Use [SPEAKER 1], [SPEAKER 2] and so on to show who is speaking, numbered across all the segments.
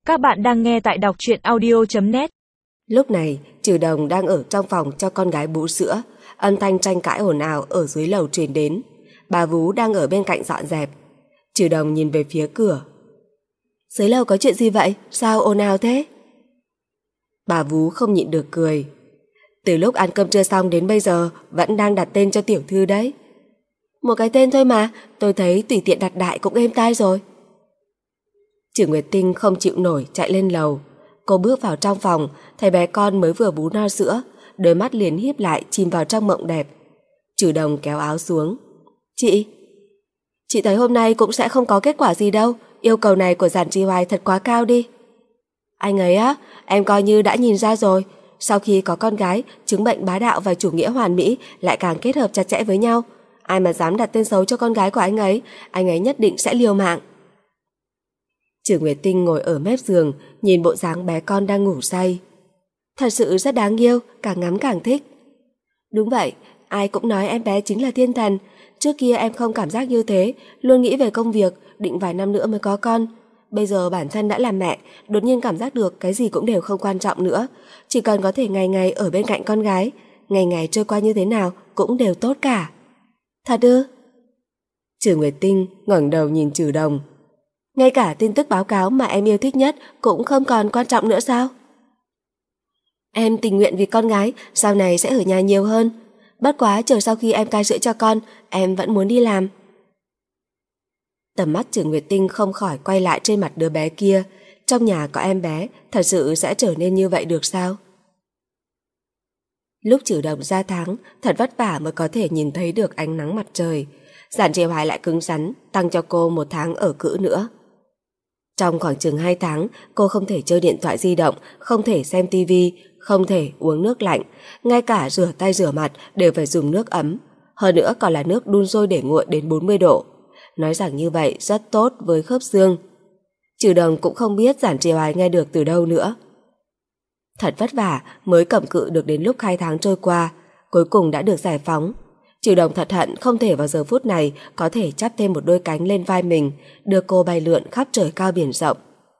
[SPEAKER 1] Các bạn đang nghe tại đọc truyện audio.net.
[SPEAKER 2] Lúc này, Trừ Đồng đang ở trong phòng cho con gái bú sữa. Âm thanh tranh cãi ồn ào ở dưới lầu truyền đến. Bà Vú đang ở bên cạnh dọn dẹp. Trừ Đồng nhìn về phía cửa. Dưới lầu có chuyện gì vậy? Sao ồn ào thế? Bà Vú không nhịn được cười. Từ lúc ăn cơm trưa xong đến bây giờ vẫn đang đặt tên cho tiểu thư đấy. Một cái tên thôi mà, tôi thấy tùy tiện đặt đại cũng êm tai rồi. Trừ Nguyệt Tinh không chịu nổi chạy lên lầu. Cô bước vào trong phòng, thấy bé con mới vừa bú no sữa, đôi mắt liền híp lại chìm vào trong mộng đẹp. Trừ Đồng kéo áo xuống. Chị thấy hôm nay cũng sẽ không có kết quả gì đâu. Yêu cầu này của Giản Trì Hoài thật quá cao đi. Anh ấy á, em coi như đã nhìn ra rồi. Sau khi có con gái, chứng bệnh bá đạo và chủ nghĩa hoàn mỹ lại càng kết hợp chặt chẽ với nhau. Ai mà dám đặt tên xấu cho con gái của anh ấy nhất định sẽ liều mạng. Trừ Nguyệt Tinh ngồi ở mép giường, nhìn bộ dáng bé con đang ngủ say. Thật sự rất đáng yêu, càng ngắm càng thích. Đúng vậy, ai cũng nói em bé chính là thiên thần. Trước kia em không cảm giác như thế, luôn nghĩ về công việc, định vài năm nữa mới có con. Bây giờ bản thân đã làm mẹ, đột nhiên cảm giác được cái gì cũng đều không quan trọng nữa. Chỉ cần có thể ngày ngày ở bên cạnh con gái, ngày ngày trôi qua như thế nào cũng đều tốt cả. Thật ư? Trừ Nguyệt Tinh ngẩng đầu nhìn Trừ Đồng. Ngay cả tin tức báo cáo mà em yêu thích nhất cũng không còn quan trọng nữa sao? Em tình nguyện vì con gái sau này sẽ ở nhà nhiều hơn. Bất quá chờ sau khi em cai sữa cho con, em vẫn muốn đi làm. Tầm mắt Trừ Nguyệt Tinh không khỏi quay lại trên mặt đứa bé kia. Trong nhà có em bé, thật sự sẽ trở nên như vậy được sao? Lúc Trừ Đồng ra tháng, thật vất vả mới có thể nhìn thấy được ánh nắng mặt trời. Giản Trì Hoài lại cứng rắn, tăng cho cô 1 tháng ở cữ nữa. Trong khoảng chừng 2 tháng, cô không thể chơi điện thoại di động, không thể xem tivi, không thể uống nước lạnh, ngay cả rửa tay rửa mặt đều phải dùng nước ấm. Hơn nữa còn là nước đun sôi để nguội đến 40 độ. Nói rằng như vậy rất tốt với khớp xương. Trừ Đồng cũng không biết Giản Trì Hoài nghe được từ đâu nữa. Thật vất vả mới cầm cự được đến lúc 2 tháng trôi qua, cuối cùng đã được giải phóng. Trừ Đồng thật hận không thể vào giờ phút này có thể chắp thêm một đôi cánh lên vai mình, đưa cô bay lượn khắp trời cao biển rộng.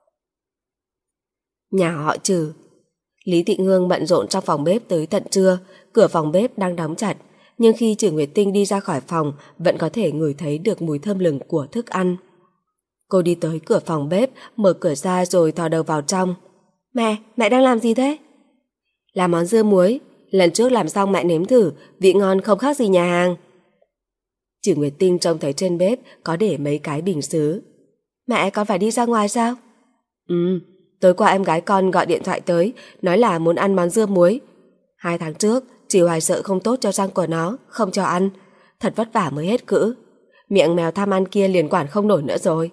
[SPEAKER 2] Nhà họ Trừ. Lý Tịnh Hương bận rộn trong phòng bếp tới tận trưa, cửa phòng bếp đang đóng chặt, nhưng khi Trừ Nguyệt Tinh đi ra khỏi phòng vẫn có thể ngửi thấy được mùi thơm lừng của thức ăn. Cô đi tới cửa phòng bếp, mở cửa ra rồi thò đầu vào trong. Mẹ đang làm gì thế? Làm món dưa muối. Lần trước làm xong mẹ nếm thử, vị ngon không khác gì nhà hàng. Trừ Nguyệt Tinh trông thấy trên bếp có để mấy cái bình sứ. Mẹ, con phải đi ra ngoài sao? Tối qua em gái con gọi điện thoại tới, nói là muốn ăn món dưa muối. 2 tháng trước, Trì Hoài sợ không tốt cho răng của nó, không cho ăn. Thật vất vả mới hết cữ. Miệng mèo tham ăn kia liền quản không nổi nữa rồi.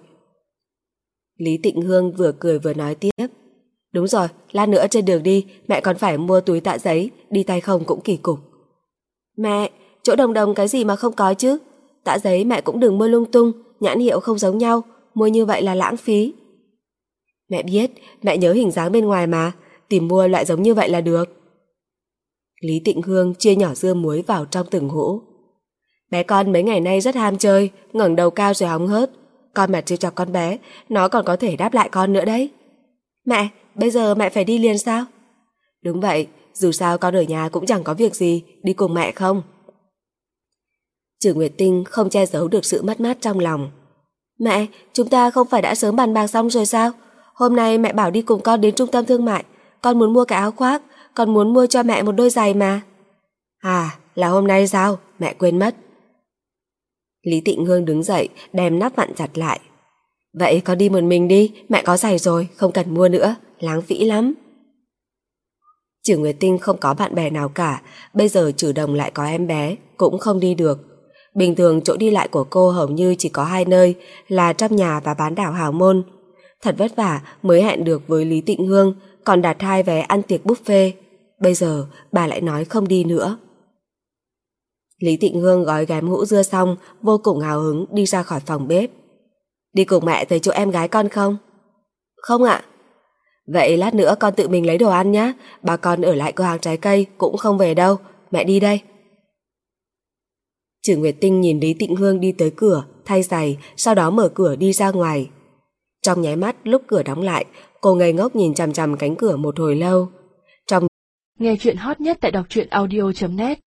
[SPEAKER 2] Lý Tịnh Hương vừa cười vừa nói tiếp. Đúng rồi, lát nữa trên đường đi, mẹ còn phải mua túi tạ giấy, đi tay không cũng kỳ cục. Mẹ, chỗ Đồng Đồng cái gì mà không có chứ? Tạ giấy mẹ cũng đừng mua lung tung, nhãn hiệu không giống nhau, mua như vậy là lãng phí. Mẹ biết, mẹ nhớ hình dáng bên ngoài mà, tìm mua loại giống như vậy là được. Lý Tịnh Hương chia nhỏ dưa muối vào trong từng hũ. Bé con mấy ngày nay rất ham chơi, ngẩng đầu cao rồi hóng hớt. Con mà trêu chọc con bé, nó còn có thể đáp lại con nữa đấy. Mẹ, bây giờ mẹ phải đi liền sao? Đúng vậy, dù sao con ở nhà cũng chẳng có việc gì, đi cùng mẹ không? Trừ Nguyệt Tinh không che giấu được sự mất mát trong lòng. Mẹ, chúng ta không phải đã sớm bàn bạc xong rồi sao? Hôm nay mẹ bảo đi cùng con đến trung tâm thương mại. Con muốn mua cái áo khoác, con muốn mua cho mẹ một đôi giày mà. À, là hôm nay sao? Mẹ quên mất. Lý Tịnh Hương đứng dậy, đem nắp vặn chặt lại. Vậy con đi một mình đi, mẹ có giày rồi, không cần mua nữa, lãng phí lắm. Trừ Nguyệt Tinh không có bạn bè nào cả, bây giờ Trừ Đồng lại có em bé, cũng không đi được. Bình thường chỗ đi lại của cô hầu như chỉ có 2 nơi, là trong nhà và bán đảo Hào Môn. Thật vất vả mới hẹn được với Lý Tịnh Hương, còn đặt 2 vé ăn tiệc buffet. Bây giờ bà lại nói không đi nữa. Lý Tịnh Hương gói ghém hũ dưa xong, vô cùng hào hứng đi ra khỏi phòng bếp. Đi cùng mẹ tới chỗ em gái con không? Không ạ. Vậy lát nữa con tự mình lấy đồ ăn nhé. Bà con ở lại cửa hàng trái cây cũng không về đâu. Mẹ đi đây. Trừ Nguyệt Tinh nhìn Lý Tịnh Hương đi tới cửa, thay giày, sau đó mở cửa đi ra ngoài. Trong nháy mắt lúc cửa đóng lại, Cô ngây ngốc nhìn chằm chằm cánh cửa một hồi lâu.
[SPEAKER 3] Nghe chuyện hot nhất tại đọc truyện audio.net